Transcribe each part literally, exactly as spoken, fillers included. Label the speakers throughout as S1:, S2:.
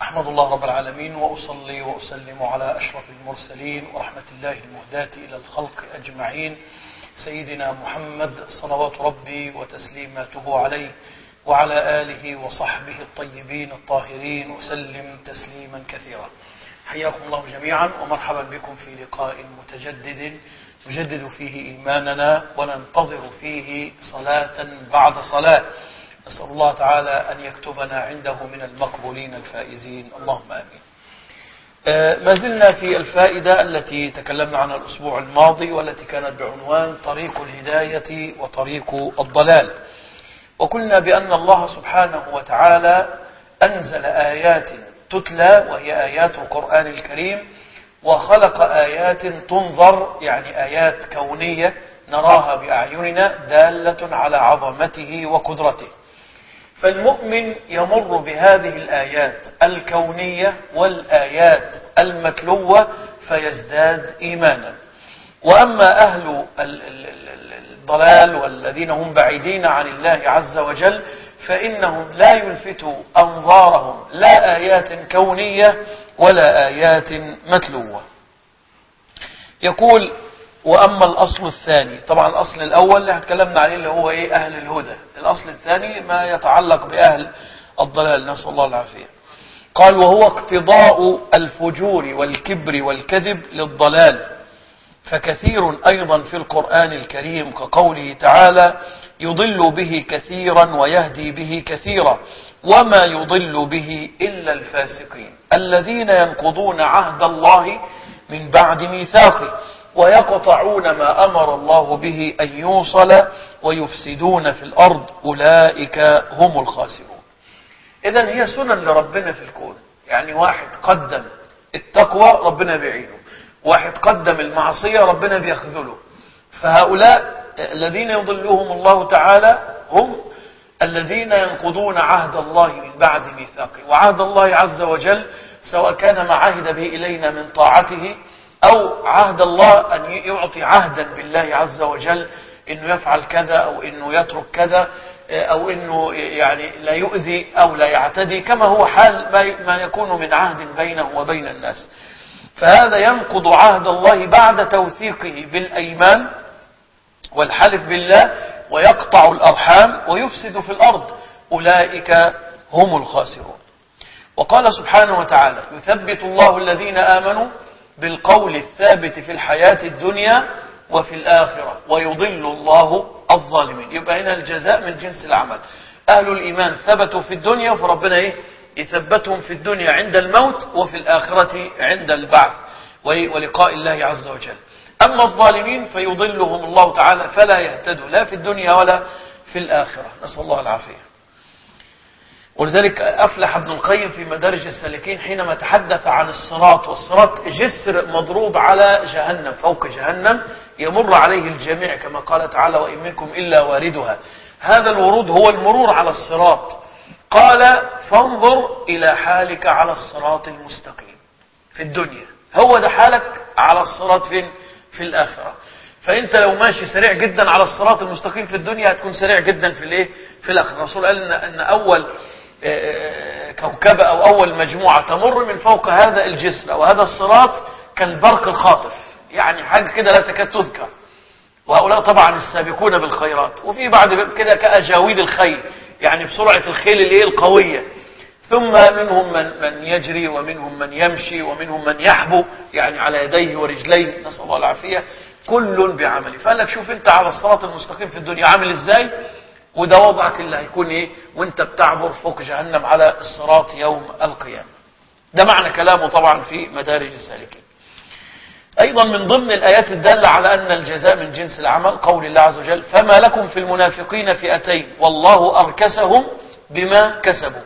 S1: أحمد الله رب العالمين وأصلي وأسلم على أشرف المرسلين ورحمة الله المهداة إلى الخلق أجمعين سيدنا محمد صلوات ربي وتسليماته عليه وعلى آله وصحبه الطيبين الطاهرين وسلم تسليما كثيرا. حياكم الله جميعا ومرحبا بكم في لقاء متجدد نجدد فيه إيماننا وننتظر فيه صلاة بعد صلاة. نسأل الله تعالى أن يكتبنا عنده من المقبولين الفائزين، اللهم آمين. ما زلنا في الفائدة التي تكلمنا عنها الأسبوع الماضي والتي كانت بعنوان طريق الهداية وطريق الضلال، وقلنا بأن الله سبحانه وتعالى أنزل آيات تتلى وهي آيات القرآن الكريم، وخلق آيات تنظر يعني آيات كونية نراها بأعيننا دالة على عظمته وقدرته. فالمؤمن يمر بهذه الآيات الكونية والآيات المتلوة فيزداد إيمانا. وأما أهل الضلال والذين هم بعيدين عن الله عز وجل فإنهم لا يلفتوا أنظارهم لا آيات كونية ولا آيات متلوة. يقول: وأما الأصل الثاني، طبعا الأصل الأول اللي هتكلمنا عليه اللي هو إيه؟ أهل الهدى. الأصل الثاني ما يتعلق بأهل الضلال، نسأل الله العافية. قال: وهو اقتضاء الفجور والكبر والكذب للضلال، فكثير أيضا في القرآن الكريم كقوله تعالى: يضل به كثيرا ويهدي به كثيرا وما يضل به إلا الفاسقين الذين ينقضون عهد الله من بعد ميثاقه ويقطعون ما أمر الله به أن يوصل ويفسدون في الأرض أولئك هم الخاسرون. إذن هي سنن لربنا في الكون، يعني واحد قدم التقوى ربنا بيعينه، واحد قدم المعصية ربنا بيخذله. فهؤلاء الذين يضلهم الله تعالى هم الذين ينقضون عهد الله من بعد ميثاقه. وعهد الله عز وجل سواء كان ما عهد به إلينا من طاعته أو عهد الله أن يعطي عهدا بالله عز وجل إنه يفعل كذا أو إنه يترك كذا أو إنه يعني لا يؤذي أو لا يعتدي، كما هو حال ما يكون من عهد بينه وبين الناس. فهذا ينقض عهد الله بعد توثيقه بالأيمان والحلف بالله ويقطع الأرحام ويفسد في الأرض، أولئك هم الخاسرون. وقال سبحانه وتعالى: يثبت الله الذين آمنوا بالقول الثابت في الحياة الدنيا وفي الآخرة ويضل الله الظالمين. يبقى هنا الجزاء من جنس العمل. أهل الإيمان ثبتوا في الدنيا فربنا إيه؟ يثبتهم في الدنيا عند الموت وفي الآخرة عند البعث ولقاء الله عز وجل. أما الظالمين فيضلهم الله تعالى فلا يهتدوا لا في الدنيا ولا في الآخرة، نسأل الله العافية. ولذلك أفلح ابن القيم في مدارج السالكين حينما تحدث عن الصراط، والصراط جسر مضروب على جهنم، فوق جهنم يمر عليه الجميع كما قال تعالى: وإن منكم إلا واردها. هذا الورود هو المرور على الصراط. قال: فانظر إلى حالك على الصراط المستقيم في الدنيا، هو ده حالك على الصراط فين؟ في الآخرة. فأنت لو ماشي سريع جدا على الصراط المستقيم في الدنيا هتكون سريع جدا في الايه؟ في الآخرة. الرسول قال إن أول كوكبة أو أول مجموعة تمر من فوق هذا الجسر أو هذا الصراط كالبرق الخاطف، يعني حاجة كده لا تكاد تذكر. وهؤلاء طبعا السابقون بالخيرات، وفي بعد كده كأجاويد الخيل، يعني بسرعة الخيل الايه القوية. ثم منهم من, من يجري ومنهم من يمشي ومنهم من يحبو يعني على يديه ورجليه، نسأل الله العافية، كل بعمله. فقال لك شوف انت على الصراط المستقيم في الدنيا عامل ازاي، وده وضعك اللي هيكون ايه وانت بتعبر فوق جهنم على الصراط يوم القيامة. ده معنى كلامه طبعا في مدارج السالكين. ايضا من ضمن الايات الدالة على ان الجزاء من جنس العمل قول الله عز وجل: فما لكم في المنافقين فئتين والله اركسهم بما كسبوا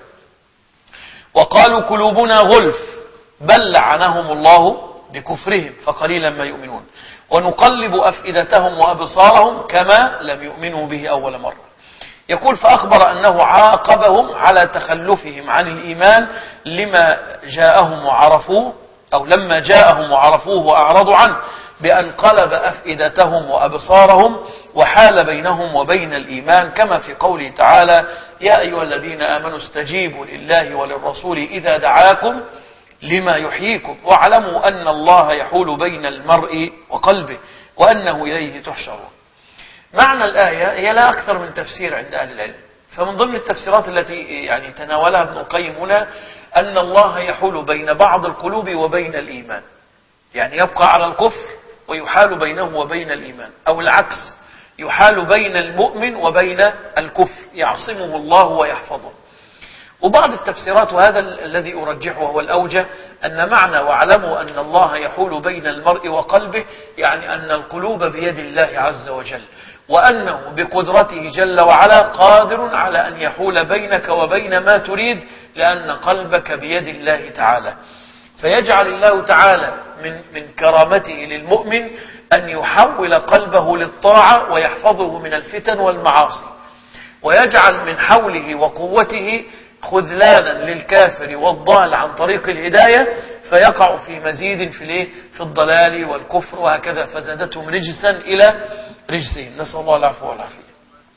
S1: وقالوا قلوبنا غلف بل لعنهم الله بكفرهم فقليلا ما يؤمنون ونقلب أفئدتهم وأبصارهم كما لم يؤمنوا به أول مرة. يقول: فأخبر أنه عاقبهم على تخلفهم عن الإيمان لما جاءهم وعرفوه أو لما جاءهم وعرفوه وأعرضوا عنه، بأن قلب أفئدتهم وأبصارهم وحال بينهم وبين الإيمان، كما في قوله تعالى: يا أيها الذين آمنوا استجيبوا لله وللرسول إذا دعاكم لما يحييكم واعلموا أن الله يحول بين المرء وقلبه وأنه إليه تحشرون. معنى الآية هي لا أكثر من تفسير عند أهل العلم، فمن ضمن التفسيرات التي يعني تناولها ابن القيم هنا أن الله يحول بين بعض القلوب وبين الإيمان، يعني يبقى على الكفر ويحال بينه وبين الإيمان، أو العكس يحال بين المؤمن وبين الكفر يعصمه الله ويحفظه. وبعض التفسيرات، وهذا الذي أرجحه وهو الأوجه، أن معنى واعلموا أن الله يحول بين المرء وقلبه يعني أن القلوب بيد الله عز وجل، وأنه بقدرته جل وعلا قادر على أن يحول بينك وبين ما تريد، لأن قلبك بيد الله تعالى. فيجعل الله تعالى من من كرامته للمؤمن أن يحول قلبه للطاعة ويحفظه من الفتن والمعاصي، ويجعل من حوله وقوته خذلانا للكافر والضال عن طريق الهداية، فيقع في مزيد في الايه في الضلال والكفر، وهكذا فزادتهم رجسا إلى رجسهم، نسأل الله العفو والعافية.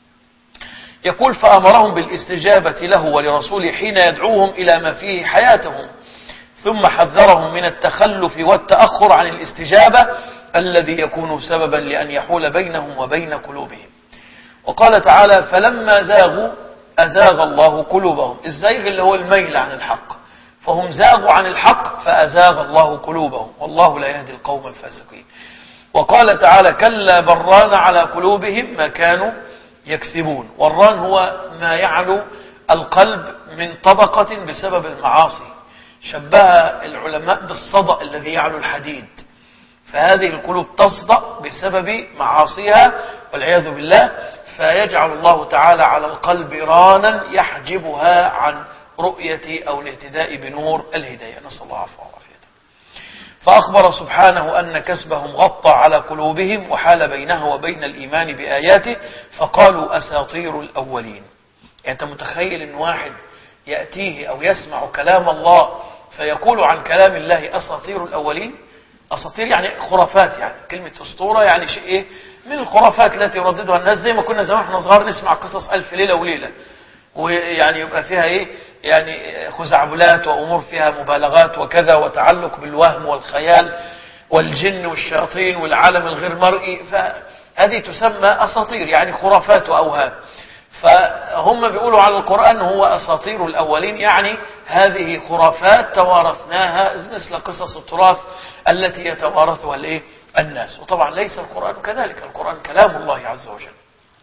S1: يقول: فأمرهم بالاستجابة له ولرسوله حين يدعوهم إلى ما فيه حياتهم، ثم حذرهم من التخلف والتأخر عن الاستجابة الذي يكون سببا لأن يحول بينهم وبين قلوبهم. وقال تعالى: فلما زاغوا أزاغ الله قلوبهم. الزيغ اللي هو الميل عن الحق، فهم زاغوا عن الحق فأزاغ الله قلوبهم، والله لا يهدي القوم الفاسقين. وقال تعالى: كلا بران على قلوبهم ما كانوا يكسبون. والران هو ما يعلو القلب من طبقة بسبب المعاصي، شبه العلماء بالصدأ الذي يعلو الحديد، فهذه القلوب تصدأ بسبب معاصيها والعياذ بالله، فيجعل الله تعالى على القلب رانا يحجبها عن رؤية أو الاهتداء بنور الهداية، نسأل الله عفو وعافية. فأخبر سبحانه أن كسبهم غطى على قلوبهم وحال بينها وبين الإيمان بآياته، فقالوا أساطير الأولين. يعني أنت متخيل أن واحد يأتيه أو يسمع كلام الله فيقول عن كلام الله أساطير الأولين؟ أساطير يعني خرافات، يعني كلمة أسطورة يعني شيء إيه من الخرافات التي يرددها الناس، زي ما كنا زمان احنا صغار نسمع قصص ألف ليلة وليلة، ويعني يبقى فيها إيه يعني خزعبلات وأمور فيها مبالغات وكذا، وتعلق بالوهم والخيال والجن والشياطين والعالم الغير مرئي، فهذه تسمى أساطير يعني خرافات وأوهام. فهم بيقولوا على القرآن هو أساطير الأولين، يعني هذه خرافات توارثناها مثل قصص التراث التي يتوارثها الايه الناس. وطبعا ليس القرآن كذلك، القرآن كلام الله عز وجل.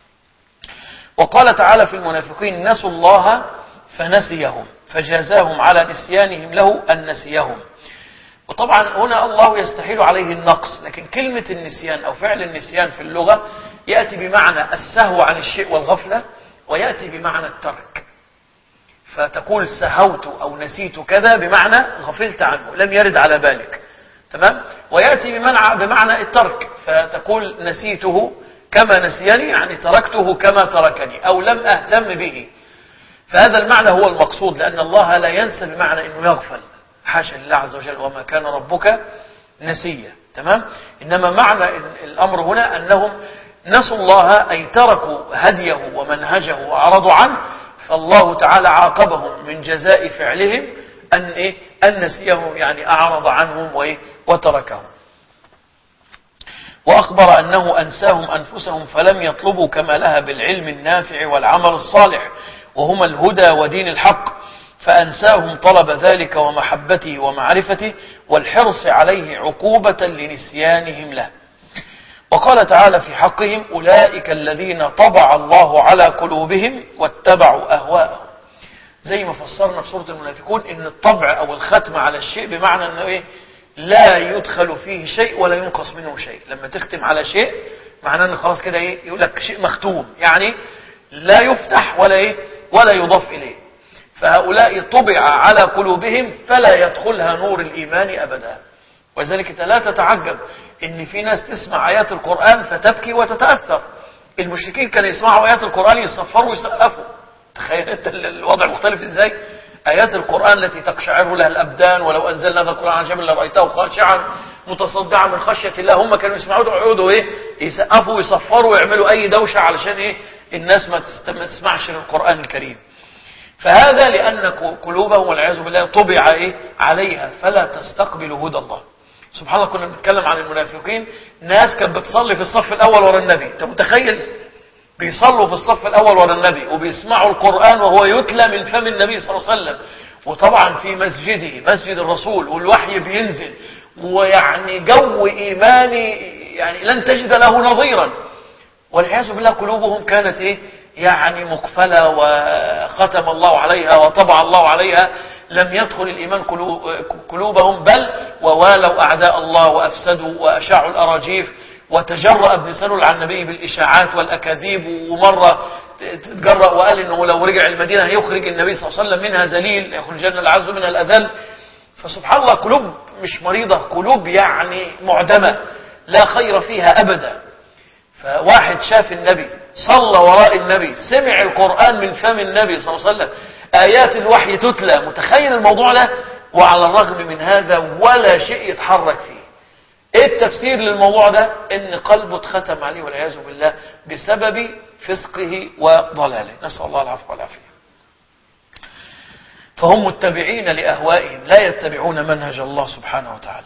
S1: وقال تعالى في المنافقين: نسوا الله فنسيهم فجازاهم على نسيانهم له أن نسيهم. وطبعا هنا الله يستحيل عليه النقص، لكن كلمة النسيان أو فعل النسيان في اللغة يأتي بمعنى السهو عن الشيء والغفلة، ويأتي بمعنى الترك، فتقول سهوت أو نسيت كذا بمعنى غفلت عنه لم يرد على بالك، تمام. ويأتي بمعنى بمعنى الترك، فتقول نسيته كما نسيني يعني تركته كما تركني أو لم أهتم به. فهذا المعنى هو المقصود، لأن الله لا ينسى بمعنى أنه يغفل، حاشا لله عز وجل، وما كان ربك نسيا، تمام. إنما معنى الأمر هنا أنهم نسوا الله أي تركوا هديه ومنهجه وأعرضوا عنه، فالله تعالى عاقبهم من جزاء فعلهم أن إيه أن نسيهم يعني أعرض عنهم وإيه وتركهم. وأخبر أنه أنساهم أنفسهم فلم يطلبوا كمالها بالعلم النافع والعمل الصالح وهما الهدى ودين الحق، فأنساهم طلب ذلك ومحبته ومعرفته والحرص عليه عقوبة لنسيانهم له. وقال تعالى في حقهم: أولئك الذين طبع الله على قلوبهم واتبعوا أهواءهم. زي ما فسرنا في سورة المنافقون إن الطبع أو الختم على الشيء بمعنى أنه إيه لا يدخل فيه شيء ولا ينقص منه شيء. لما تختم على شيء معناه أنه خلاص كده إيه يقول لك شيء مختوم، يعني لا يفتح ولا إيه ولا يضاف إليه. فهؤلاء طبع على قلوبهم فلا يدخلها نور الإيمان أبدا. وذلك لا تتعجب إن في ناس تسمع آيات القرآن فتبكي وتتأثر. المشركين كانوا يسمعوا آيات القرآن يصفروا ويسقفوا. تخيل أنت الوضع مختلف إزاي؟ آيات القرآن التي تقشعر لها الأبدان، ولو أنزلنا هذا القرآن على جبل لرأيته خاشعا متصدعا من خشية الله. هم كانوا يسمعوا يقعدوا ايه يسقفوا ويصفروا ويعملوا أي دوشة علشان ايه الناس ما تسمعش للقرآن الكريم. فهذا لأن قلوبهم والعياذ بالله طبع ايه عليها فلا تستقبل هدى الله. سبحان الله، كنا بنتكلم عن المنافقين، ناس كانت بتصلي في الصف الأول ورا النبي. انت متخيل؟ بيصلوا في الصف الأول ورا النبي وبيسمعوا القرآن وهو يتلى من فم النبي صلى الله عليه وسلم، وطبعا في مسجده مسجد الرسول والوحي بينزل، ويعني جو إيماني يعني لن تجد له نظيرا. والعياذ بالله قلوبهم كانت ايه يعني مقفلة وختم الله عليها وطبع الله عليها، لم يدخل الإيمان قلوبهم، بل ووالوا أعداء الله وأفسدوا وأشاعوا الأراجيف، وتجرأ ابن سلول عن النبي بالإشاعات والأكاذيب، ومرة تجرأ وقال إنه لو رجع المدينة هيخرج النبي صلى الله عليه وسلم منها ذليل، يخرجن الأعز منها الأذل. فسبحان الله قلوب مش مريضة، قلوب يعني معدمة لا خير فيها أبدا. فواحد شاف النبي، صلى وراء النبي، سمع القرآن من فم النبي صلى الله عليه وسلم، آيات الوحي تتلى، متخيل الموضوع ده؟ وعلى الرغم من هذا ولا شيء يتحرك فيه. ايه التفسير للموضوع ده؟ ان قلبه اتختم عليه والعياذ بالله بسبب فسقه وضلاله، نسأل الله العفو والعافية. فهم متبعين لأهوائهم لا يتبعون منهج الله سبحانه وتعالى.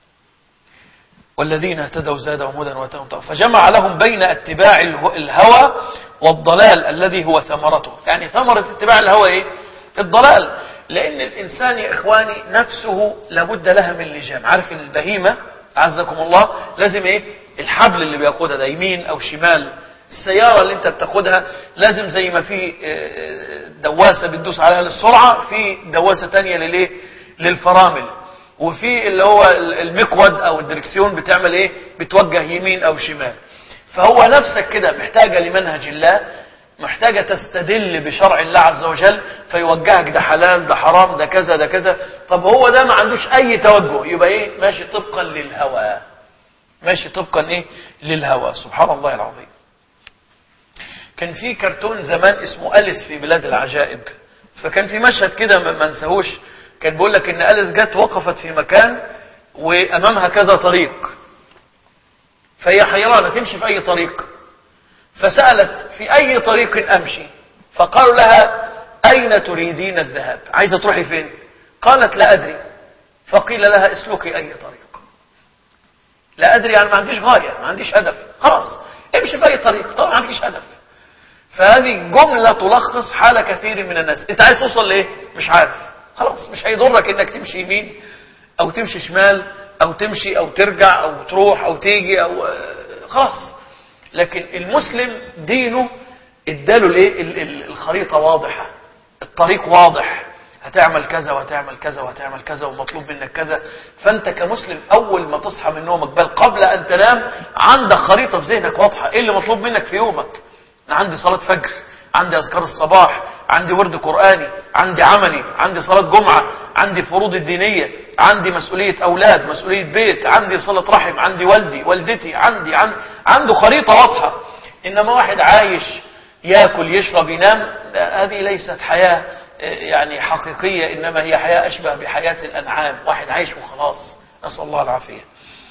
S1: والذين اهتدوا زادهم هدى واتاهم تقوى. فجمع لهم بين اتباع الهوى والضلال الذي هو ثمرته. يعني ثمرة اتباع الهوى ايه؟ الضلال. لان الانسان يا اخواني نفسه لابد لها من لجام. عارف البهيمة عزكم الله لازم ايه؟ الحبل اللي بياخدها ده يمين او شمال. السيارة اللي انت بتاخدها لازم زي ما في دواسة بتدوس عليها للسرعة، في دواسة تانية للايه؟ للفرامل. وفي اللي هو المقود او الدركسيون بتعمل ايه؟ بتوجه يمين او شمال. فهو نفسك كده محتاجة لمنهج الله، محتاجة تستدل بشرع الله عز وجل فيوجهك ده حلال ده حرام ده كذا ده كذا. طب هو ده ما عندوش اي توجه، يبقى ايه؟ ماشي طبقا للهوى، ماشي طبقا ايه؟ للهوى. سبحان الله العظيم. كان في كرتون زمان اسمه أليس في بلاد العجائب، فكان في مشهد كده ما نساهوش، كان بيقول لك ان أليس جت وقفت في مكان وامامها كذا طريق، فهي حيرانة تمشي في اي طريق، فسألت في اي طريق امشي؟ فقالوا لها اين تريدين الذهاب؟ عايزة تروحي فين؟ قالت لا ادري. فقيل لها اسلكي اي طريق. لا ادري يعني ما عنديش غاية، ما عنديش هدف، خلاص امشي في اي طريق طبعا ما عنديش هدف. فهذه جملة تلخص حال كثير من الناس. انت عايز توصل لايه؟ مش عارف، خلاص مش هيضرك انك تمشي يمين او تمشي شمال او تمشي او ترجع او تروح او تيجي او خلاص. لكن المسلم دينه اداله الايه؟ الخريطة واضحة، الطريق واضح، هتعمل كذا وهتعمل كذا وهتعمل كذا ومطلوب منك كذا. فانت كمسلم اول ما تصحى من نومك بل قبل ان تنام عندك خريطة في ذهنك واضحة، ايه اللي مطلوب منك في يومك. انا عندي صلاة فجر، عندي اذكار الصباح، عندي ورد قرآني، عندي عملي، عندي صلاة جمعة، عندي فروض الدينية، عندي مسؤولية اولاد، مسؤولية بيت، عندي صلة رحم، عندي والدي والدتي، عندي عندي عنده خريطة واضحة. انما واحد عايش ياكل يشرب ينام، هذه ليست حياة يعني حقيقية، انما هي حياة اشبه بحياة الانعام، واحد عايش وخلاص، نسأل الله العافية.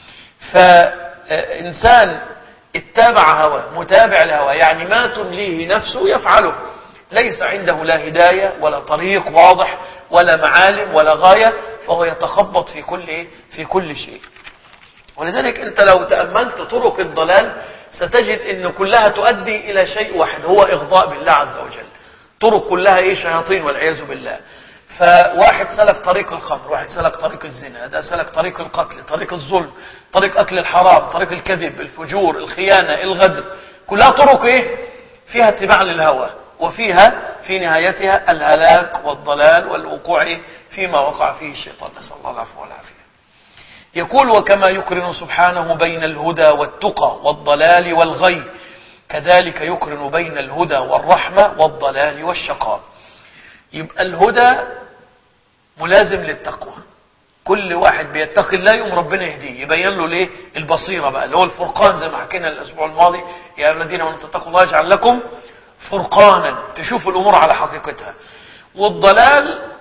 S1: فإنسان اتبع هوى، متابع الهوى، يعني ما تمليه نفسه يفعله، ليس عنده لا هداية ولا طريق واضح ولا معالم ولا غاية، فهو يتخبط في كل ايه؟ في كل شيء. ولذلك انت لو تأملت طرق الضلال ستجد ان كلها تؤدي الى شيء واحد، هو اغضاء بالله عز وجل. طرق كلها ايه؟ شياطين والعياذ بالله. فواحد سلك طريق الخمر، واحد سلك طريق الزنا، ده سلك طريق القتل، طريق الظلم، طريق اكل الحرام، طريق الكذب، الفجور، الخيانة، الغدر، كلها طرق ايه؟ فيها اتباع للهوى، وفيها في نهايتها الهلاك والضلال والوقوع فيما وقع فيه الشيطان، نسأل الله العفو والعافية. يقول وكما يقرن سبحانه بين الهدى والتقى والضلال والغي، كذلك يقرن بين الهدى والرحمة والضلال والشقاء. يبقى الهدى ملازم للتقوى، كل واحد بيتقي الله يوم ربنا يهديه، يبين له ليه؟ البصيرة بقى اللي هو الفرقان، زي ما حكينا الاسبوع الماضي، يا الذين امنوا اتقوا الله يجعل لكم فرقانا، تشوفوا الامور على حقيقتها. والضلال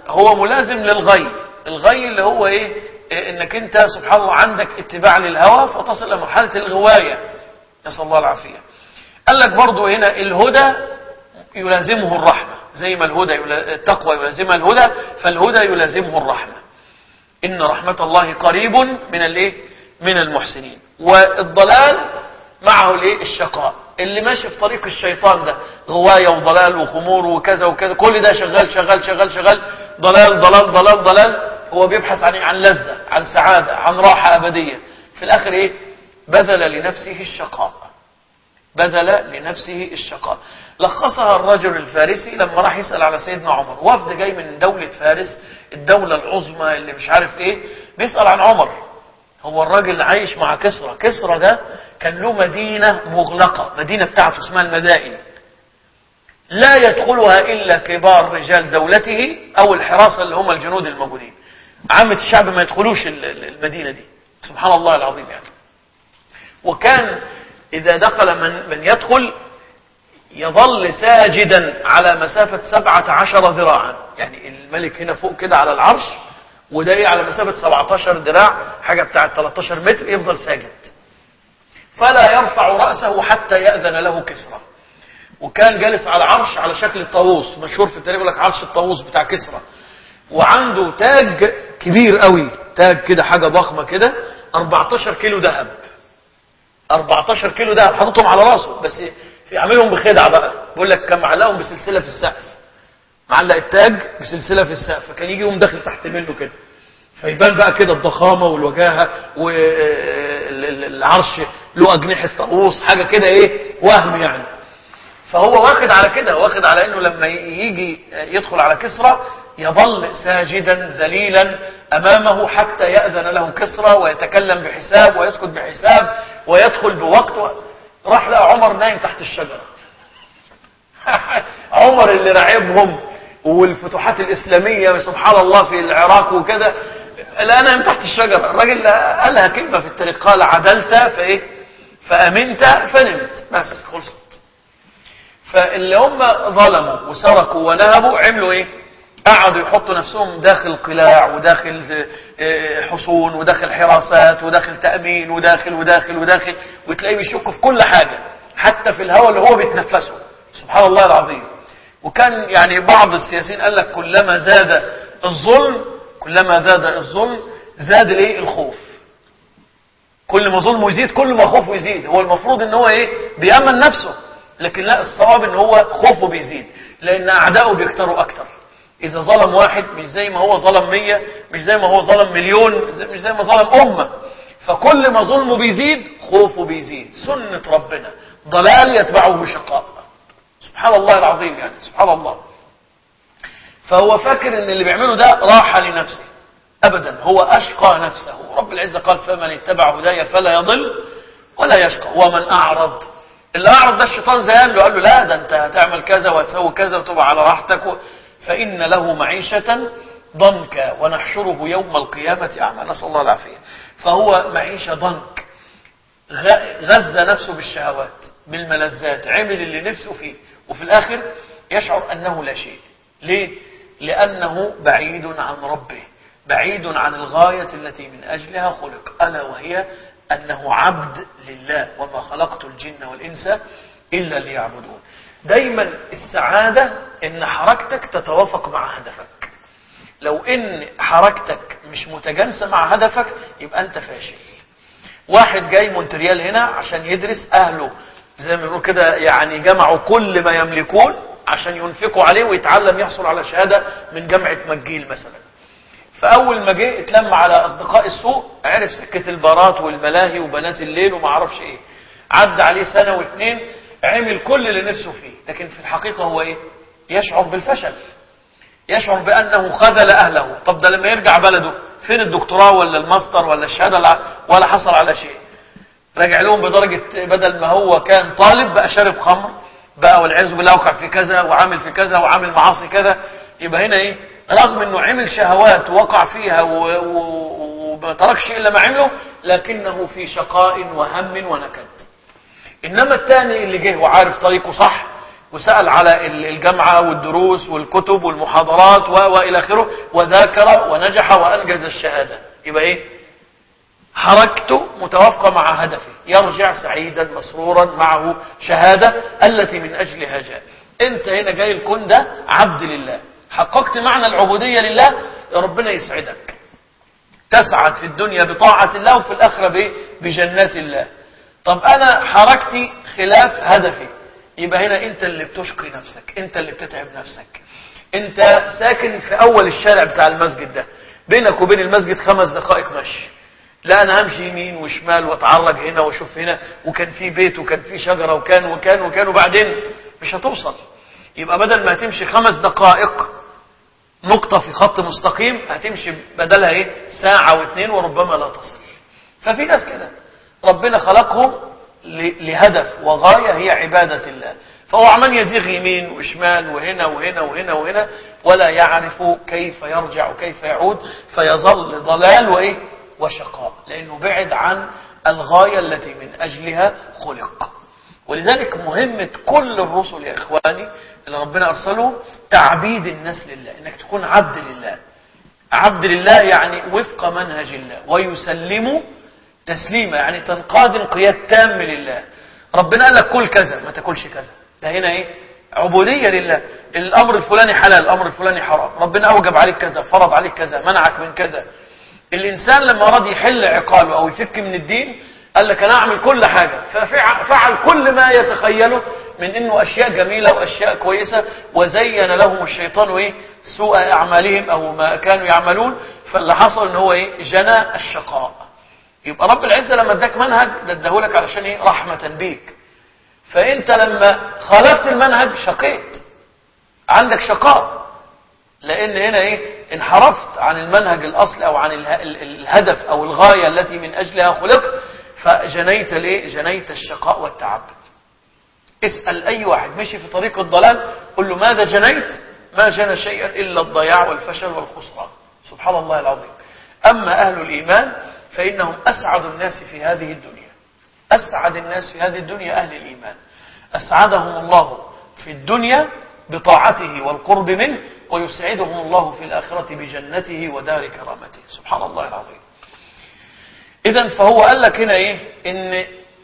S1: هو ملازم للغي. الغي اللي هو ايه؟ انك انت سبحان الله عندك اتباع للهوى فتصل الى مرحله الغوايه، نسال الله العافيه. قال لك برضو هنا الهدى يلازمه الرحمه، زي ما الهدى التقوى يلازمها الهدى، فالهدى يلازمه الرحمه. ان رحمه الله قريب من الايه؟ من المحسنين. والضلال معه الايه؟ الشقاء. اللي ماشي في طريق الشيطان ده غوايه وضلال وخمور وكذا وكذا، كل ده شغال شغال شغال شغال ضلال ضلال ضلال ضلال. هو بيبحث عن عن لذة، عن سعادة، عن راحة أبدية. في الآخر إيه؟ بذل لنفسه الشقاء، بذل لنفسه الشقاء. لخصها الرجل الفارسي لما راح يسأل على سيدنا عمر، وفد جاي من دولة فارس، الدولة العظمى اللي مش عارف إيه، بيسأل عن عمر. هو الراجل عايش مع كسرى. كسرى ده كان له مدينة مغلقة، مدينة بتاعته اسمها المدائن، لا يدخلها إلا كبار رجال دولته أو الحراسة اللي هم الجنود الموجودين. عامة الشعب ما يدخلوش المدينة دي، سبحان الله العظيم يعني. وكان إذا دخل من, من يدخل يظل ساجدا على مسافة سبعة عشر ذراعا، يعني الملك هنا فوق كده على العرش، وده ايه على مسافة سبعة عشر ذراع، حاجة بتاعت ثلاثة عشر متر، يفضل ساجد فلا يرفع رأسه حتى يأذن له كسرى. وكان جالس على عرش على شكل الطاووس، مشهور في التاريخ يقول لك عرش الطاووس بتاع كسرى. وعنده تاج كبير قوي، تاج كده حاجة ضخمة كده، أربعة عشر كيلو ذهب، أربعة عشر كيلو ذهب حاططهم على راسه، بس يعملهم بخدعة بقى. بيقول لك كان معلقهم بسلسلة في السقف، معلق التاج بسلسلة في السقف، فكان يجي يقوم داخل تحت منه كده، فيبان بقى كده الضخامة والوجاهة، والعرش له أجنحة طاووس، حاجة كده ايه وهم يعني. فهو واخد على كده، واخد على انه لما يجي يدخل على كسرى يظل ساجدا ذليلا امامه حتى يأذن له كسرى، ويتكلم بحساب ويسكت بحساب ويدخل بوقت. راح لقى عمر نايم تحت الشجرة. عمر اللي راعبهم والفتوحات الإسلامية سبحان الله في العراق وكده، لا نايم تحت الشجرة. الراجل قالها كلمة في التاريخ، قال عدلت فايه فأمنت فنمت، بس خلصت. فاللي هم ظلموا وسرقوا ونهبوا عملوا ايه؟ قعدوا يحطوا نفسهم داخل قلاع وداخل حصون وداخل حراسات وداخل تأمين وداخل وداخل وداخل، وتلاقيه بيشكوا في كل حاجة، حتى في الهواء اللي هو بيتنفسه، سبحان الله العظيم. وكان يعني بعض السياسيين قال لك كلما زاد الظلم كلما زاد الظلم زاد الايه؟ الخوف. كل ما ظلمه يزيد كل ما خوفه يزيد. هو المفروض ان هو ايه؟ بيأمن نفسه، لكن لا، الصواب ان هو خوفه بيزيد، لان اعدائه بيكتروا اكتر. اذا ظلم واحد مش زي ما هو ظلم مية، مش زي ما هو ظلم مليون، مش زي ما ظلم امة. فكل ما ظلمه بيزيد خوفه بيزيد. سنة ربنا، ضلال يتبعه شقاء، سبحان الله العظيم يعني، سبحان الله. فهو فاكر ان اللي بيعمله ده راحة لنفسه، ابدا، هو اشقى نفسه. رب العزة قال فمن اتبع هدايا فلا يضل ولا يشقى ومن اعرض. اللي اعرض ده الشيطان زيان له، قال له لا، ده انت هتعمل كذا وهتسوي كذا وتبقى على راحتك و... فإن له معيشة ضنكا ونحشره يوم القيامة أعمى، نسأل الله العافية. فهو معيشة ضنك، غذى نفسه بالشهوات بالملذات، عمل اللي نفسه فيه، وفي الآخر يشعر أنه لا شيء. ليه؟ لأنه بعيد عن ربه، بعيد عن الغاية التي من أجلها خلق، ألا وهي أنه عبد لله، وما خلقت الجن والإنس إلا ليعبدون. دايما السعادة ان حركتك تتوافق مع هدفك. لو ان حركتك مش متجانسة مع هدفك يبقى انت فاشل. واحد جاي مونتريال هنا عشان يدرس، اهله زي ما بيقولوا كده يعني جمعوا كل ما يملكون عشان ينفقوا عليه ويتعلم يحصل على شهادة من جامعة مجيل مثلا. فاول ما جه اتلم على اصدقاء السوق، عرف سكة البارات والملاهي وبنات الليل وما عرفش ايه. عدى عليه سنة واثنين، عمل كل اللي نفسه فيه، لكن في الحقيقة هو ايه؟ يشعر بالفشل، يشعر بأنه خذل أهله. طب ده لما يرجع بلده فين الدكتوراه ولا الماستر ولا الشهادة؟ ولا حصل على شيء. رجع لهم بدرجة بدل ما هو كان طالب بقى شارب خمر بقى، والعياذ بالله وقع في كذا وعامل في كذا وعامل معاصي كذا. يبقى هنا ايه؟ رغم انه عمل شهوات ووقع فيها وما تركش الا ما عمله، لكنه في شقاء وهم ونكد. انما الثاني اللي جه وعارف طريقه صح، وسأل على الجامعة والدروس والكتب والمحاضرات وإلى آخره، وذاكر ونجح وأنجز الشهادة، يبقى إيه؟ حركته متوافقة مع هدفه، يرجع سعيدا مسرورا معه شهادة التي من أجلها جاء. أنت هنا جاي الكون ده عبد لله، حققت معنى العبودية لله، ربنا يسعدك، تسعد في الدنيا بطاعة الله وفي الآخرة بجنات الله. طب أنا حركتي خلاف هدفي، يبقى هنا أنت اللي بتشقي نفسك، أنت اللي بتتعب نفسك. أنت ساكن في أول الشارع بتاع المسجد ده، بينك وبين المسجد خمس دقائق مشي، لا أنا همشي يمين وشمال واتعرج هنا واشوف هنا، وكان في بيت وكان في شجرة وكان وكان وكان وبعدين مش هتوصل. يبقى بدل ما هتمشي خمس دقائق نقطة في خط مستقيم، هتمشي بدلها ايه؟ ساعة واثنين وربما لا تصل. ففي ناس كده ربنا خلقهم لهدف وغاية هي عبادة الله، فهو عمال يزيغ يمين وشمال وهنا وهنا وهنا وهنا، ولا يعرف كيف يرجع وكيف يعود، فيظل ضلال وايه؟ وشقاء، لأنه بعد عن الغاية التي من أجلها خلق. ولذلك مهمة كل الرسل يا إخواني اللي ربنا أرسلهم تعبيد الناس لله، إنك تكون عبد لله. عبد لله يعني وفق منهج الله، ويسلموا تسليما يعني تنقاد انقياد تام لله. ربنا قال لك كل كذا ما تاكلش كذا، ده هنا ايه؟ عبودية لله. الأمر الفلاني حلال، الأمر الفلاني حرام، ربنا أوجب عليك كذا، فرض عليك كذا، منعك من كذا. الإنسان لما أراد يحل عقاله أو يفك من الدين قال لك أنا أعمل كل حاجة، ففعل كل ما يتخيله من إنه أشياء جميلة وأشياء كويسة، وزين لهم الشيطان إيه؟ سوء أعمالهم أو ما كانوا يعملون، فاللي حصل إن هو إيه؟ جنى الشقاء. يبقى رب العزة لما اداك منهج ده اداهولك علشان إيه؟ رحمة بيك. فأنت لما خالفت المنهج شقيت، عندك شقاء، لأن هنا إيه؟ انحرفت عن المنهج الأصلي أو عن الهدف أو الغاية التي من أجلها خلقت، فجنيت ليه؟ جنيت الشقاء والتعب. اسأل أي واحد مشي في طريق الضلال قل له ماذا جنيت؟ ما جنى شيئا إلا الضياع والفشل والخسران. سبحان الله العظيم. أما أهل الإيمان فإنهم أسعد الناس في هذه الدنيا، أسعد الناس في هذه الدنيا أهل الإيمان، أسعدهم الله في الدنيا بطاعته والقرب منه، ويسعدهم الله في الآخرة بجنته ودار كرامته. سبحان الله العظيم. إذن فهو قال لك هنا إيه؟ إن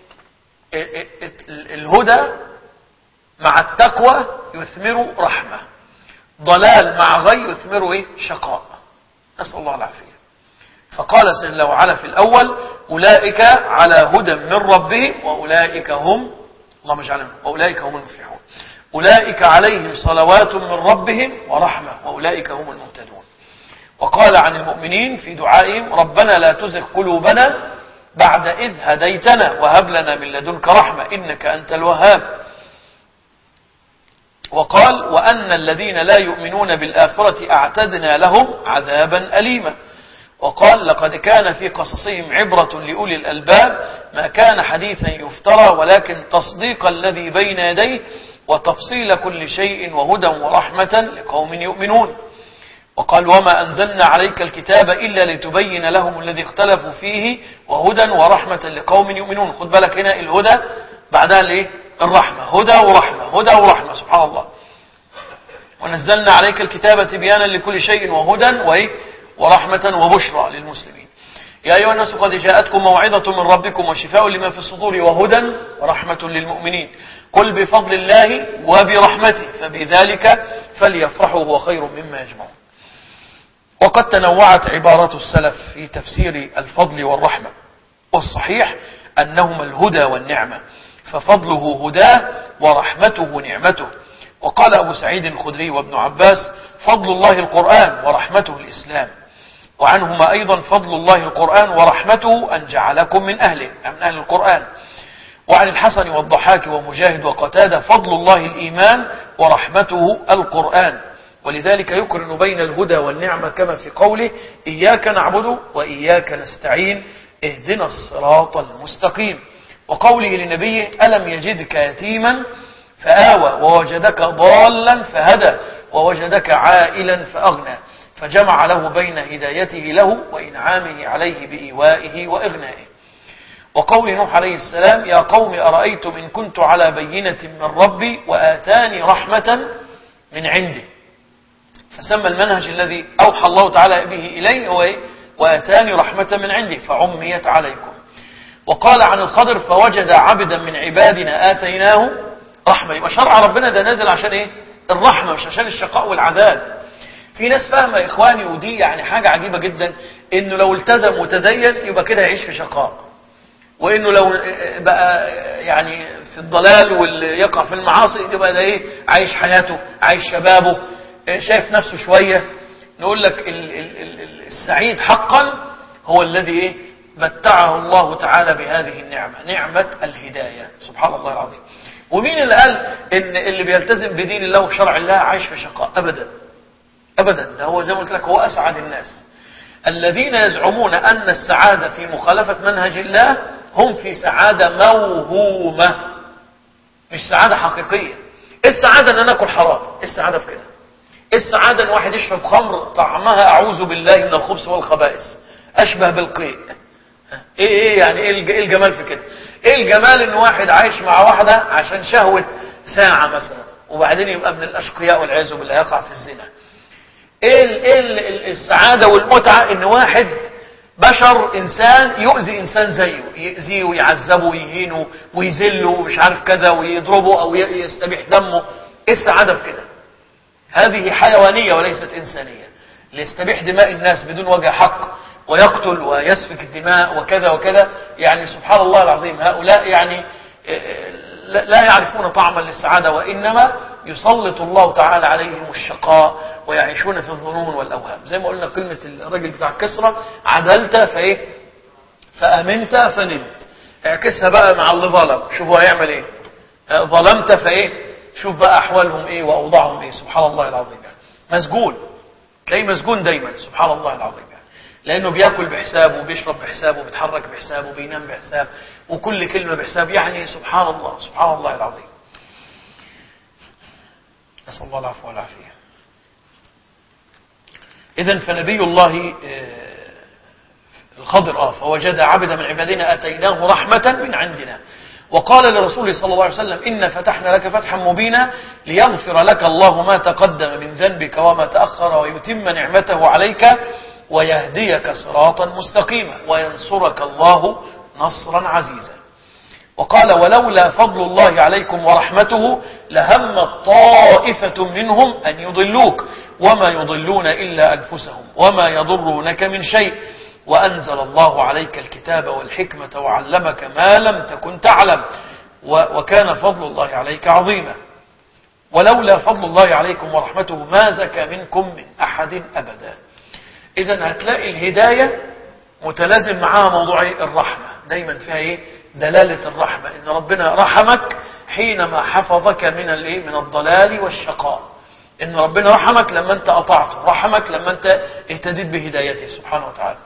S1: الهدى مع التقوى يثمر رحمة، ضلال مع غي يثمر إيه؟ شقاء. نسأل الله العافية. فقال جل وعلا في الأول أولئك على هدى من ربهم وأولئك هم اللهم اجعلنا وأولئك هم المفلحون. أولئك عليهم صلوات من ربهم ورحمة وأولئك هم المهتدون. وقال عن المؤمنين في دعائهم ربنا لا تزغ قلوبنا بعد إذ هديتنا وهب لنا من لدنك رحمة إنك أنت الوهاب. وقال وأن الذين لا يؤمنون بالآخرة أعتدنا لهم عذابا أليما. وقال لقد كان في قصصهم عبرة لأولي الألباب ما كان حديثا يفترى ولكن تصديق الذي بين يديه وتفصيل كل شيء وهدى ورحمة لقوم يؤمنون. وقال وما أنزلنا عليك الكتاب إلا لتبين لهم الذي اختلفوا فيه وهدى ورحمة لقوم يؤمنون. خد بالك هنا الهدى بعدها الايه؟ الرحمة، هدى ورحمة، هدى ورحمة. سبحان الله. ونزلنا عليك الكتاب تبيانا لكل شيء وهدى وإيه؟ ورحمة وبشرى للمسلمين. يا أيها الناس قد جاءتكم موعظة من ربكم وشفاء لما في الصدور وهدى ورحمة للمؤمنين. قل بفضل الله وبرحمته فبذلك فليفرحوا هو خير مما يجمعون. وقد تنوعت عبارات السلف في تفسير الفضل والرحمة، والصحيح أنهما الهدى والنعمة، ففضله هداه ورحمته نعمته. وقال أبو سعيد الخدري وابن عباس فضل الله القرآن ورحمته الإسلام. وعنهما أيضا فضل الله القرآن ورحمته أن جعلكم من أهله، من أهل القرآن. وعن الحسن والضحاك ومجاهد وقتادة فضل الله الإيمان ورحمته القرآن. ولذلك يقرن بين الهدى والنعمة كما في قوله إياك نعبد وإياك نستعين اهدنا الصراط المستقيم. وقوله لنبيه ألم يجدك يتيما فآوى ووجدك ضالا فهدى ووجدك عائلا فأغنى، فجمع له بين هدايته له وإنعامه عليه بإيوائه وإغنائه. وقول نوح عليه السلام يا قوم أرأيتم إن كنت على بينة من ربي وآتاني رحمة من عنده. فسمى المنهج الذي أوحى الله تعالى به إليه هو إيه؟ وآتاني رحمة من عنده فعميت عليكم. وقال عن الخضر فوجد عبدا من عبادنا آتيناه رحمة. يبقى شرع ربنا ده نازل عشان إيه؟ الرحمة، مش عشان الشقاء والعذاب. في ناس فاهمة يا إخواني، ودي يعني حاجة عجيبة جدا، إنه لو التزم وتدين يبقى كده يعيش في شقاء، وإنه لو بقى يعني في الضلال واللي يقع في المعاصي يبقى ده إيه؟ عايش حياته، عايش شبابه، شايف نفسه شوية. نقول لك السعيد حقا هو الذي إيه؟ متعه الله تعالى بهذه النعمة، نعمة الهداية. سبحان الله العظيم. ومين اللي قال إن اللي بيلتزم بدين الله وشرع الله عايش في شقاء؟ أبدا أبدا. ده هو زي ما قلت لك هو أسعد الناس. الذين يزعمون أن السعادة في مخالفة منهج الله هم في سعادة موهومة، مش سعادة حقيقية. السعادة أن ناكل حرام، السعادة في كده. السعادة أن واحد يشرب خمر طعمها أعوذ بالله من الخبث والخبائث، أشبه بالقيء. إيه إيه يعني إيه الجمال في كده؟ إيه الجمال أن واحد عايش مع واحدة عشان شهوة ساعة مثلا، وبعدين يبقى من الأشقياء والعياذ بالله يقع في الزنا. ايه السعادة والمتعة ان واحد بشر انسان يؤذي انسان زيه، يأذيه ويعذبه ويهينه ويذله ومش عارف كذا ويضربه او يستبيح دمه. ايه السعادة في كده؟ هذه حيوانية وليست انسانية. اللي يستبيح دماء الناس بدون وجه حق ويقتل ويسفك الدماء وكذا وكذا، يعني سبحان الله العظيم هؤلاء يعني لا يعرفون طعما للسعادة، وإنما يسلط الله تعالى عليهم الشقاء ويعيشون في الظنون والأوهام. زي ما قلنا كلمة الرجل بتاع كسرى، عدلت فإيه؟ فأمنت فنمت. اعكسها بقى مع اللي ظلم، شوفوا هيعمل إيه. ظلمت فإيه؟ شوف بقى أحوالهم إيه وأوضاعهم إيه. سبحان الله العظيم. يعني مسجون، تلاقيه مسجون دايما. سبحان الله العظيم. يعني لأنه بيأكل بحسابه وبيشرب بحسابه وبيتحرك بحسابه وبينام بحساب وكل كلمة بحساب. يعني سبحان الله سبحان الله العظيم. نسأل الله العفو والعافية. إذن فنبي الله الخضر آه فوجد عبدا من عبادنا أتيناه رحمة من عندنا. وقال لرسوله صلى الله عليه وسلم إن فتحنا لك فتحا مبينا ليغفر لك الله ما تقدم من ذنبك وما تأخر ويتم نعمته عليك ويهديك صراطا مستقيما وينصرك الله نصرا عزيزا. وقال ولولا فضل الله عليكم ورحمته لهمت طائفة منهم أن يضلوك وما يضلون إلا أنفسهم وما يضرونك من شيء وأنزل الله عليك الكتاب والحكمة وعلمك ما لم تكن تعلم وكان فضل الله عليك عظيما. ولولا فضل الله عليكم ورحمته ما زكى منكم من أحد أبدا. إذن هتلاقي الهداية متلازم معها موضوع الرحمة، دايما فيها إيه؟ دلالة الرحمة، إن ربنا رحمك حينما حفظك من الإيه؟ من الضلال والشقاء. إن ربنا رحمك لما أنت أطعته، رحمك لما أنت اهتديت بهدايته سبحانه وتعالى.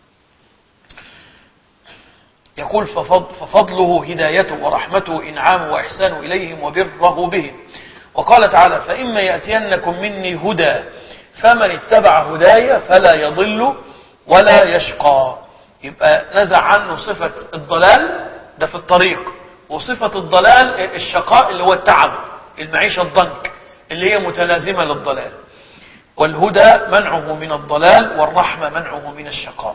S1: يقول ففضله هدايته ورحمته إنعامه وإحسانه إليهم وبره بهم. وقال تعالى فإما يأتينكم مني هدى فمن اتبع هدايا فلا يضل ولا يشقى. يبقى نزع عنه صفة الضلال ده في الطريق، وصفة الضلال الشقاء اللي هو التعب، المعيشة الضنك اللي هي متلازمة للضلال. والهدى منعه من الضلال والرحمة منعه من الشقاء.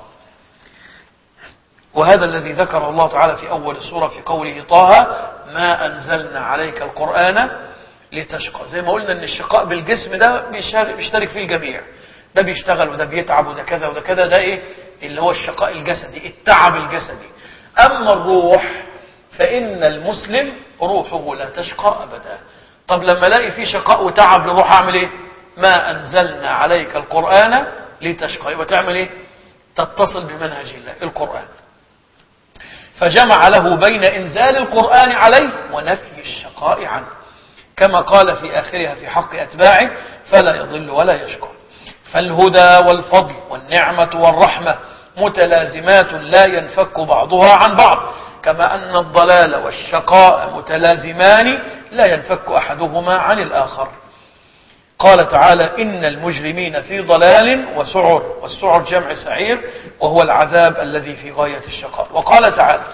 S1: وهذا الذي ذكر الله تعالى في أول السورة في قوله طه ما أنزلنا عليك القرآن لتشقى. زي ما قلنا ان الشقاء بالجسم ده بيشترك فيه الجميع، ده بيشتغل وده بيتعب وده كذا وده كذا، ده ايه اللي هو الشقاء الجسدي، التعب الجسدي. اما الروح فان المسلم روحه لا تشقى ابدا. طب لما الاقي فيه شقاء وتعب للروح اعمل ايه؟ ما انزلنا عليك القرآن لتشقى. يبقى تعمل ايه؟ تتصل بمنهج الله القرآن. فجمع له بين انزال القرآن عليه ونفي الشقاء عنه، كما قال في آخرها في حق أتباعه فلا يضل ولا يشقى. فالهدى والفضل والنعمة والرحمة متلازمات لا ينفك بعضها عن بعض، كما أن الضلال والشقاء متلازمان لا ينفك أحدهما عن الآخر. قال تعالى إن المجرمين في ضلال وسعر، والسعر جمع سعير وهو العذاب الذي في غاية الشقاء. وقال تعالى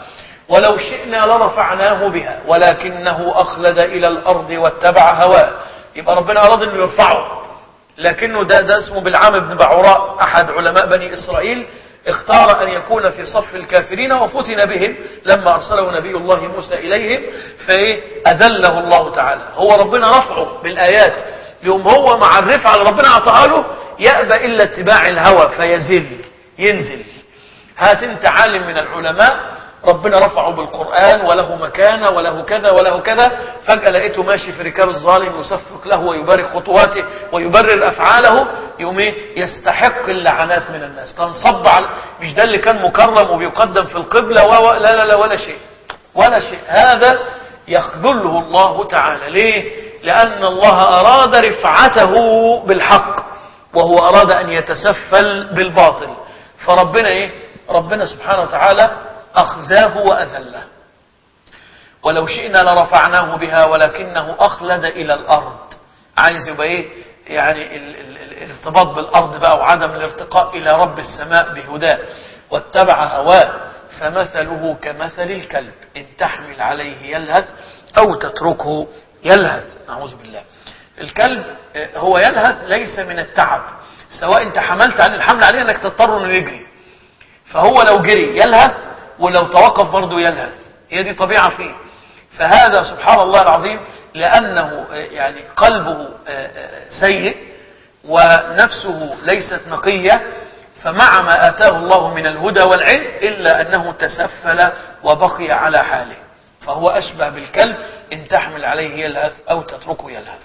S1: ولو شئنا لرفعناه بها ولكنه أخلد إلى الأرض واتبع هواه. يبقى ربنا أراد أنه يرفعه، لكنه ده, ده اسمه بلعام بن بعوراء أحد علماء بني إسرائيل، اختار أن يكون في صف الكافرين وفتن بهم لما أرسله نبي الله موسى إليهم فأذله الله تعالى. هو ربنا رفعه بالآيات، يوم هو مع الرفع على ربنا أعطاه له يأبى إلا اتباع الهوى فيزل ينزل. هات انت عالم من العلماء ربنا رفعه بالقرآن وله مكانة وله كذا وله كذا، فجأة لقيته ماشي في ركاب الظالم يصفق له ويبارك خطواته ويبرر أفعاله، يوم ايه يستحق اللعنات من الناس، تنصب على مش ده اللي كان مكرم وبيقدم في القبلة و... لا لا لا ولا شيء ولا شيء. هذا يخذله الله تعالى. ليه؟ لأن الله أراد رفعته بالحق وهو أراد أن يتسفل بالباطل، فربنا ايه ربنا سبحانه وتعالى أخزاه وأذله. ولو شئنا لرفعناه بها ولكنه أخلد إلى الأرض. عايز يبقى إيه يعني ال ال ال الارتباط بالأرض بقى وعدم الارتقاء إلى رب السماء بهداه، واتبع هواه فمثله كمثل الكلب إن تحمل عليه يلهث أو تتركه يلهث. نعوذ بالله. الكلب هو يلهث ليس من التعب، سواء انت حملت عن الحمل عليه انك تضطر انه يجري، فهو لو جري يلهث ولو توقف برضه يلهث، هي دي طبيعة فيه. فهذا سبحان الله العظيم لأنه يعني قلبه سيء ونفسه ليست نقية، فمع ما آتاه الله من الهدى والعلم إلا أنه تسفل وبقي على حاله، فهو أشبه بالكلب إن تحمل عليه يلهث أو تتركه يلهث.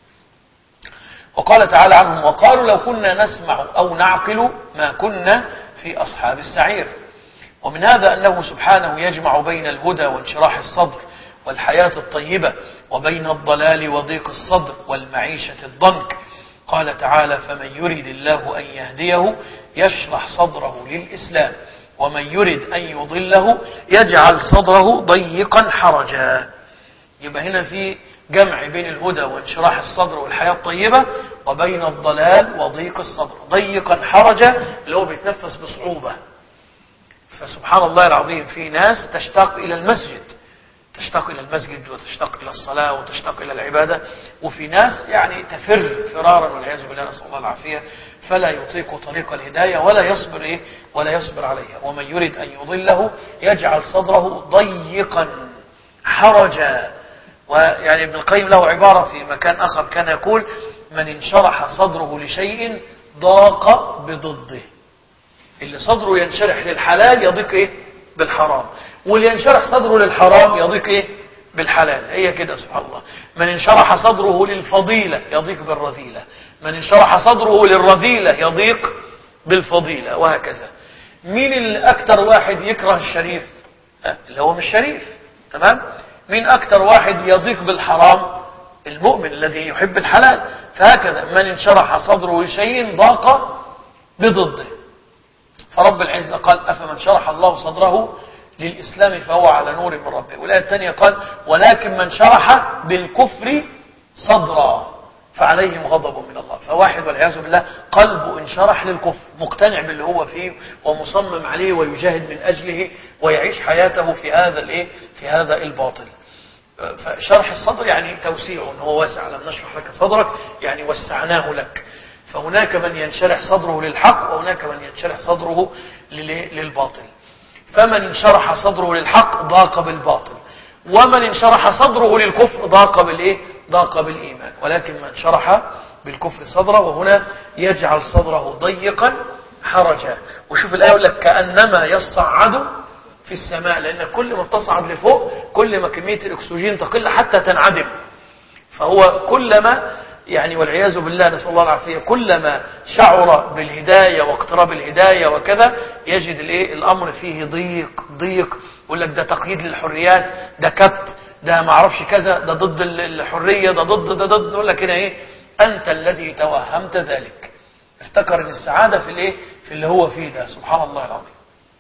S1: وقال تعالى عنهم وقالوا لو كنا نسمع أو نعقل ما كنا في أصحاب السعير. ومن هذا أنه سبحانه يجمع بين الهدى وانشراح الصدر والحياة الطيبة وبين الضلال وضيق الصدر والمعيشة الضنك. قال تعالى فمن يريد الله أن يهديه يشرح صدره للإسلام ومن يريد أن يضله يجعل صدره ضيقا حرجا. يبقى هنا في جمع بين الهدى وانشراح الصدر والحياة الطيبة وبين الضلال وضيق الصدر. ضيقا حرجا اللي هو بيتنفس بصعوبة. فسبحان الله العظيم في ناس تشتاق إلى المسجد، تشتاق إلى المسجد وتشتاق إلى الصلاة وتشتاق إلى العبادة، وفي ناس يعني تفر فرارا والعياذ بالله نسأل الله العافية فلا يطيق طريق الهداية ولا يصبر إيه ولا يصبر عليها. ومن يريد أن يضله يجعل صدره ضيقا حرجا. ويعني ابن القيم له عبارة في مكان آخر كان يقول من انشرح صدره لشيء ضاق بضده. اللي صدره ينشرح للحلال يضيق ايه بالحرام، واللي ينشرح صدره للحرام يضيق ايه بالحلال. هي كده سبحان الله. من انشرح صدره للفضيلة يضيق بالرذيلة، من انشرح صدره للرذيلة يضيق بالفضيلة، وهكذا. مين اللي اكتر واحد يكره الشريف؟ اللي هو مش شريف. تمام. مين اكتر واحد يضيق بالحرام؟ المؤمن الذي يحب الحلال. فهكذا من انشرح صدره لشيء ضاق بضده. فرب العزة قال أفمن شرح الله صدره للإسلام فهو على نور من ربه. والآية الثانية قال ولكن من شرح بالكفر صدرا فعليهم غضب من الله. فواحد والعياذ بالله قلبه انشرح للكفر، مقتنع باللي هو فيه ومصمم عليه ويجاهد من أجله ويعيش حياته في هذا الايه في هذا الباطل. فشرح الصدر يعني توسيع، هو واسع، لم نشرح لك صدرك يعني وسعناه لك. فهناك من ينشرح صدره للحق وهناك من ينشرح صدره للباطل. فمن انشرح صدره للحق ضاق بالباطل، ومن انشرح صدره للكفر ضاق بالايه ضاق بالايمان. ولكن من شرح بالكفر صدره وهنا يجعل صدره ضيقا حرجا. وشوف الايه يقول لك كانما يصعد في السماء، لان كل ما تصعد لفوق كل ما كميه الاكسجين تقل حتى تنعدم. فهو كلما يعني والعياذ بالله نسأل الله العافية كلما شعر بالهداية واقتراب الهداية وكذا يجد الايه الامر فيه ضيق ضيق. يقول لك ده تقييد للحريات، ده كبت، ده ما اعرفش كذا، ده ضد الحرية، ده ضد ده ضد. يقول لك هنا ايه انت الذي توهمت ذلك. افتكر ان السعادة في الايه في اللي هو فيه ده. سبحان الله العظيم.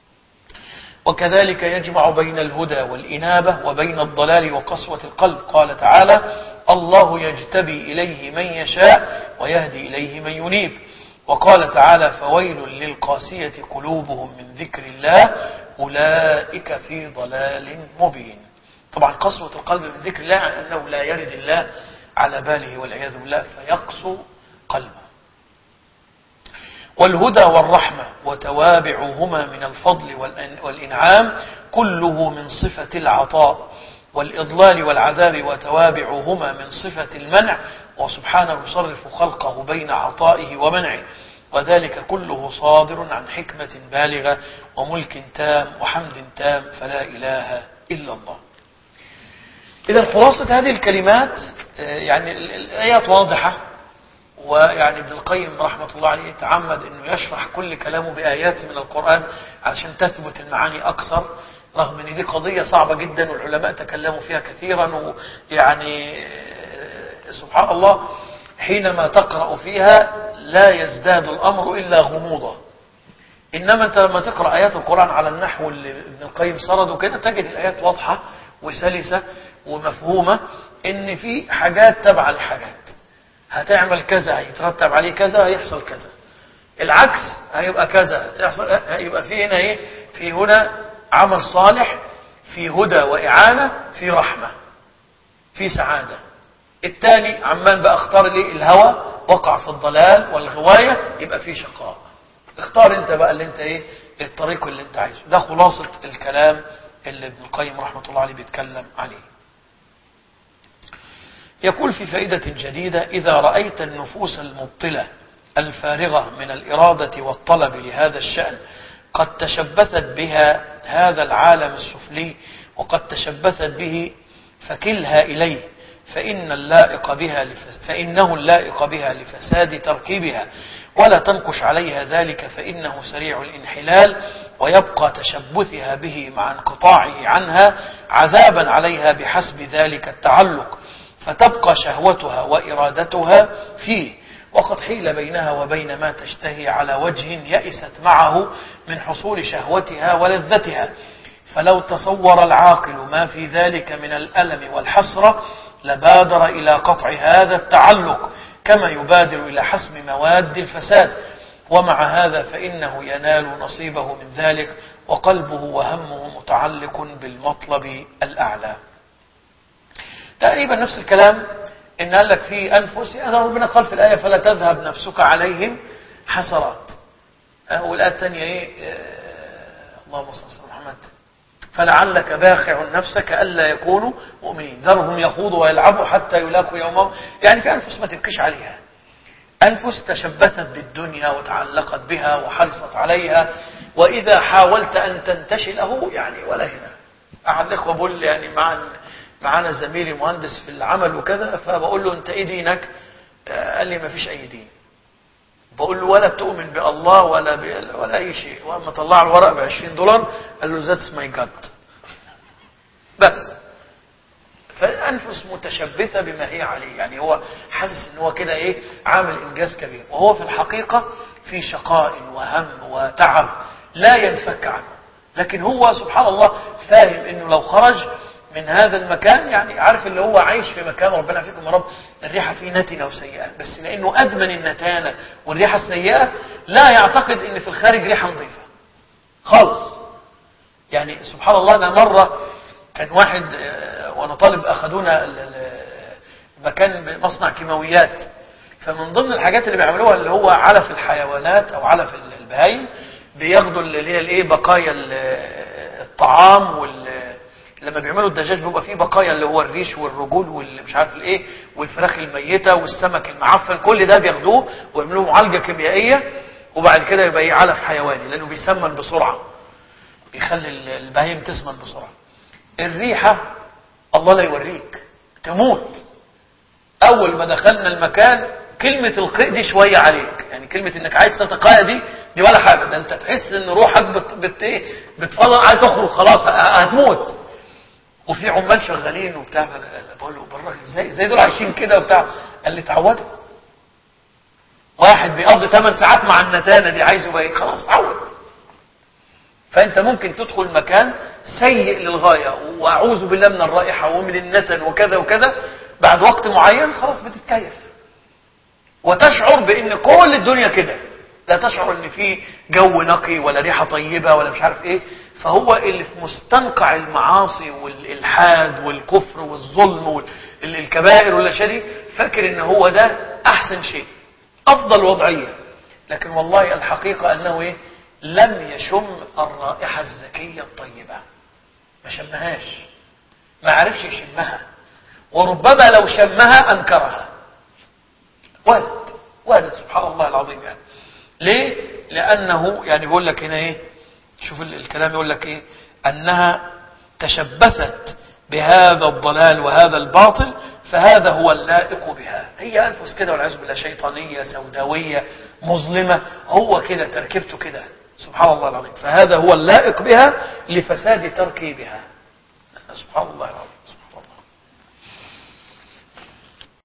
S1: وكذلك يجمع بين الهدى والإنابة وبين الضلال وقسوة القلب. قال تعالى الله يجتبي إليه من يشاء ويهدي إليه من ينيب. وقال تعالى فويل للقاسية قلوبهم من ذكر الله أولئك في ضلال مبين. طبعا قسوة القلب من ذكر الله عن أنه لا يرد الله على باله والعياذ بالله فيقسو قلبه. والهدى والرحمة وتوابعهما من الفضل والإنعام كله من صفة العطاء، والإضلال والعذاب وتوابعهما من صفة المنع، وسبحانه يصرف خلقه بين عطائه ومنعه، وذلك كله صادر عن حكمة بالغة وملك تام وحمد تام فلا إله إلا الله. إذا خلاصة هذه الكلمات يعني الآيات واضحة، ويعني ابن القيم رحمة الله عليه تعمد أنه يشرح كل كلامه بآيات من القرآن علشان تثبت المعاني أكثر، رغم أن دي قضية صعبة جدا والعلماء تكلموا فيها كثيرا، ويعني سبحان الله حينما تقرأ فيها لا يزداد الأمر إلا غموضا. إنما أنت لما تقرأ آيات القرآن على النحو اللي ابن القيم سرده كده تجد الآيات واضحة وسلسة ومفهومة، إن في حاجات تبع الحاجات، هتعمل كذا هيترتب عليه كذا هيحصل كذا، العكس هيبقى كذا هيحصل، هيبقى في هنا ايه، في هنا عمل صالح، في هدى وإعانة، في رحمة، في سعادة. الثاني عمال بقى اختار ليه الهوى، وقع في الضلال والغواية، يبقى في شقاء. اختار انت بقى اللي انت ايه الطريق اللي انت عايزه. ده خلاصة الكلام اللي ابن القيم رحمة الله عليه بيتكلم عليه. يقول في فائدة جديدة: إذا رأيت النفوس المبطلة الفارغة من الإرادة والطلب لهذا الشأن قد تشبثت بها هذا العالم السفلي وقد تشبثت به فكلها إليه، فإن اللائق بها لفس... فإنه اللائق بها لفساد تركيبها، ولا تنقش عليها ذلك فإنه سريع الانحلال، ويبقى تشبثها به مع انقطاعه عنها عذابا عليها بحسب ذلك التعلق، فتبقى شهوتها وإرادتها فيه، وقد حيل بينها وبين ما تشتهي على وجه يئست معه من حصول شهوتها ولذتها. فلو تصور العاقل ما في ذلك من الألم والحسرة لبادر إلى قطع هذا التعلق كما يبادر إلى حسم مواد الفساد، ومع هذا فإنه ينال نصيبه من ذلك وقلبه وهمه متعلق بالمطلب الأعلى. تقريبا نفس الكلام إن قال لك في أنفس، هذا ربنا قال في الآية: فلا تذهب نفسك عليهم حسرات. والآية الثانية إيه؟ اللهم صل على محمد: فلعلك باخع نفسك ألا يكونوا مؤمنين، ذرهم يخوضوا ويلعبوا حتى يلاقوا يومهم. يعني في أنفس ما تبكيش عليها، أنفس تشبثت بالدنيا وتعلقت بها وحرصت عليها، وإذا حاولت أن تنتشله يعني ولا هنا. أحد الإخوة بقول لي يعني مع معانا زميلي مهندس في العمل وكذا، فبقول له: أنت إيه دينك؟ قال لي: ما فيش أي دين. بقول له: ولا بتؤمن بالله ولا ب... ولا أي شيء. وأما طلع الورق بعشرين دولار قال له: that's my God. بس فالأنفس متشبثة بما هي عليه، يعني هو حاسس إن هو كده إيه عامل إنجاز كبير، وهو في الحقيقة في شقاء وهم وتعب لا ينفك عنه. لكن هو سبحان الله فاهم إنه لو خرج من هذا المكان، يعني عارف اللي هو عايش في مكان ربنا فيكم يا رب الريحة فيه نتنة وسيئة، بس لأنه أدمن النتانة والريحة السيئة لا يعتقد إن في الخارج ريحة نظيفة خالص. يعني سبحان الله، أنا مرة كان واحد وأنا طالب أخذونا مكان مصنع كيماويات، فمن ضمن الحاجات اللي بيعملوها اللي هو علف الحيوانات أو علف البهايم، بياخدوا اللي هي الايه بقايا الطعام، وال لما بيعملوا الدجاج بيبقى فيه بقايا اللي هو الريش والرجول واللي مش عارف الايه والفراخ الميته والسمك المعفن، كل ده بياخدوه ويعملوه معالجه كيميائيه، وبعد كده يبقى ايه علف حيواني، لانه بيسمن بسرعه، بيخلي البهايم تسمن بسرعه. الريحه الله لا يوريك تموت. اول ما دخلنا المكان كلمه القيء دي شويه عليك، يعني كلمه انك عايز تتقاء دي دي ولا حاجه، ده انت تحس ان روحك بت بت ايه بتفضل عايز تخرج خلاص هتموت. وفي عمال شغالين وبتاع، بقول له بالراجل ازاي ازاي دول عايشين كده وبتاع؟ قال لي اتعودوا. واحد بيقضي ثمان ساعات مع النتانه دي عايزه بقى خلاص اتعود. فانت ممكن تدخل مكان سيء للغايه واعوذ بالله من الرائحه ومن النتن وكذا وكذا، بعد وقت معين خلاص بتتكيف وتشعر بان كل الدنيا كده، لا تشعر ان في جو نقي ولا ريحة طيبة ولا مش عارف ايه. فهو اللي في مستنقع المعاصي والالحاد والكفر والظلم والكبائر والاشياء دي فاكر ان هو ده احسن شيء، افضل وضعية. لكن والله الحقيقة انه ايه؟ لم يشم الرائحة الزكية الطيبة، ما شمهاش، ما عرفش يشمها، وربما لو شمها انكرها. وارد وارد سبحان الله العظيم. يعني ليه؟ لانه يعني بيقول لك هنا ايه، شوف الكلام يقول لك ايه، انها تشبثت بهذا الضلال وهذا الباطل فهذا هو اللائق بها. هي انفس كده والعياذ بالله شيطانيه سوداويه مظلمه، هو كده تركيبته كده سبحان الله العظيم. فهذا هو اللائق بها لفساد تركيبها. سبحان الله العظيم.